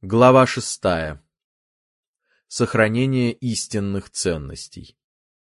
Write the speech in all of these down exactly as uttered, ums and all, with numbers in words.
Глава шестая. Сохранение истинных ценностей.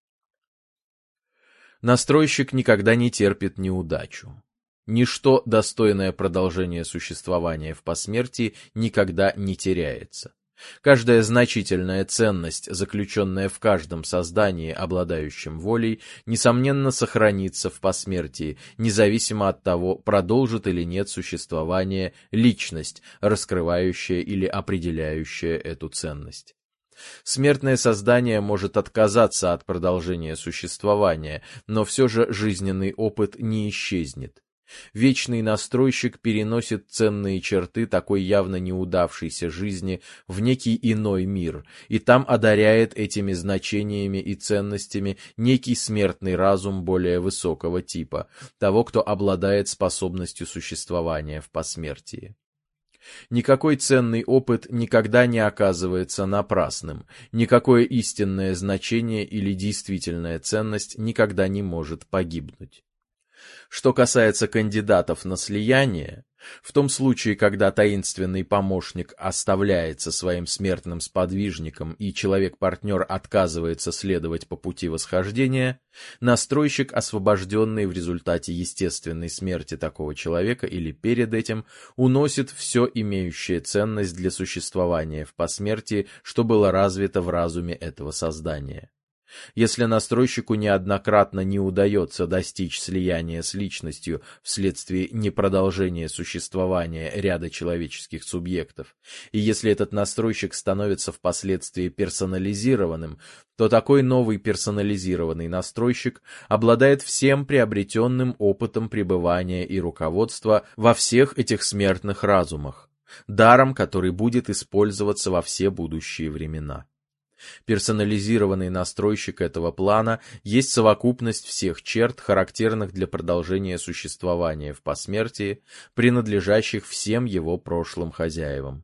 Настройщик никогда не терпит неудачу. Ничто, достойное продолжения существования в посмертии, никогда не теряется. Каждая значительная ценность, заключенная в каждом создании, обладающем волей, несомненно сохранится в посмертии, независимо от того, продолжит или нет существование личность, раскрывающая или определяющая эту ценность. Смертное создание может отказаться от продолжения существования, но все же жизненный опыт не исчезнет. Вечный настройщик переносит ценные черты такой явно неудавшейся жизни в некий иной мир, и там одаряет этими значениями и ценностями некий смертный разум более высокого типа, того, кто обладает способностью существования в посмертии. Никакой ценный опыт никогда не оказывается напрасным, никакое истинное значение или действительная ценность никогда не может погибнуть. Что касается кандидатов на слияние, в том случае, когда таинственный помощник оставляется своим смертным сподвижником и человек-партнер отказывается следовать по пути восхождения, настройщик, освобожденный в результате естественной смерти такого человека или перед этим, уносит все имеющее ценность для существования в посмертии, что было развито в разуме этого создания. Если настройщику неоднократно не удается достичь слияния с личностью вследствие непродолжения существования ряда человеческих субъектов, и если этот настройщик становится впоследствии персонализированным, то такой новый персонализированный настройщик обладает всем приобретенным опытом пребывания и руководства во всех этих смертных разумах, даром, который будет использоваться во все будущие времена. Персонализированный настройщик этого плана есть совокупность всех черт, характерных для продолжения существования в посмертии, принадлежащих всем его прошлым хозяевам.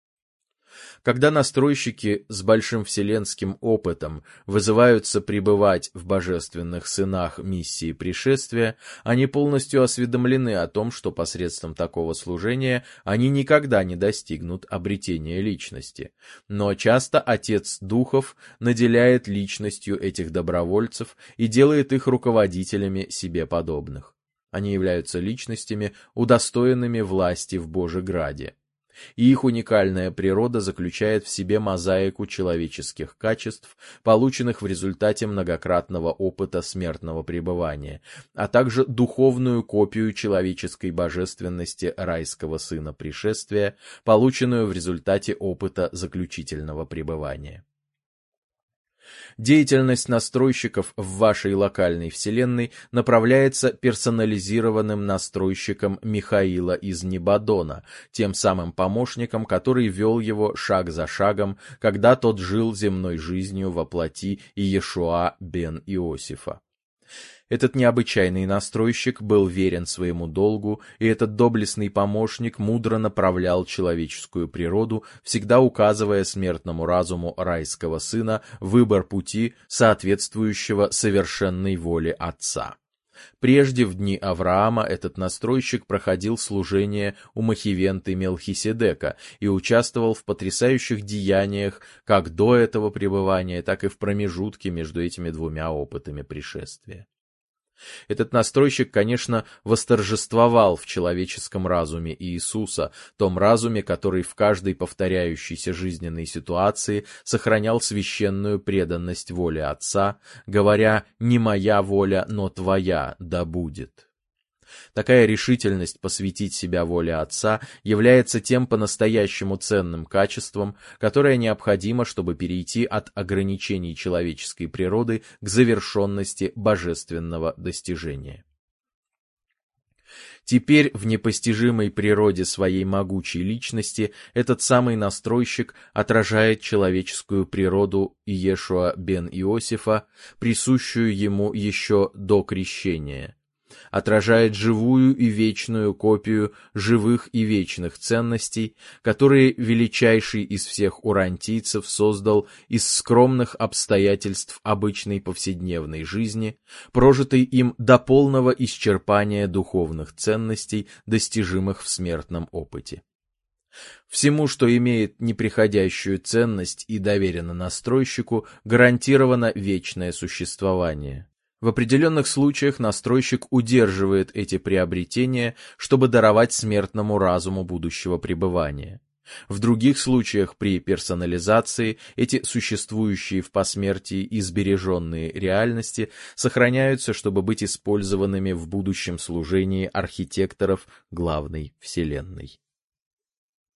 Когда настройщики с большим вселенским опытом вызываются пребывать в божественных сынах миссии пришествия, они полностью осведомлены о том, что посредством такого служения они никогда не достигнут обретения личности. Но часто Отец Духов наделяет личностью этих добровольцев и делает их руководителями себе подобных. Они являются личностями, удостоенными власти в Божеграде. И их уникальная природа заключает в себе мозаику человеческих качеств, полученных в результате многократного опыта смертного пребывания, а также духовную копию человеческой божественности райского сына пришествия, полученную в результате опыта заключительного пребывания. Деятельность настройщиков в вашей локальной вселенной направляется персонализированным настройщиком Михаила из Небадона, тем самым помощником, который вел его шаг за шагом, когда тот жил земной жизнью во плоти Иешуа бен Иосифа. Этот необычайный настройщик был верен своему долгу, и этот доблестный помощник мудро направлял человеческую природу, всегда указывая смертному разуму райского сына выбор пути, соответствующего совершенной воле Отца. Прежде, в дни Авраама, этот настройщик проходил служение у Махивенты Мелхиседека и участвовал в потрясающих деяниях как до этого пребывания, так и в промежутке между этими двумя опытами пришествия. Этот настройщик, конечно, восторжествовал в человеческом разуме Иисуса, том разуме, который в каждой повторяющейся жизненной ситуации сохранял священную преданность воле Отца, говоря «не моя воля, но твоя да будет». Такая решительность посвятить себя воле Отца является тем по-настоящему ценным качеством, которое необходимо, чтобы перейти от ограничений человеческой природы к завершенности божественного достижения. Теперь в непостижимой природе своей могучей личности этот самый настройщик отражает человеческую природу Иешуа бен Иосифа, присущую ему еще до крещения. Отражает живую и вечную копию живых и вечных ценностей, которые величайший из всех урантийцев создал из скромных обстоятельств обычной повседневной жизни, прожитой им до полного исчерпания духовных ценностей, достижимых в смертном опыте. Всему, что имеет неприходящую ценность и доверено настройщику, гарантировано вечное существование. В определенных случаях настройщик удерживает эти приобретения, чтобы даровать смертному разуму будущего пребывания. В других случаях при персонализации эти существующие в посмертии и сбереженные реальности сохраняются, чтобы быть использованными в будущем служении архитекторов главной вселенной.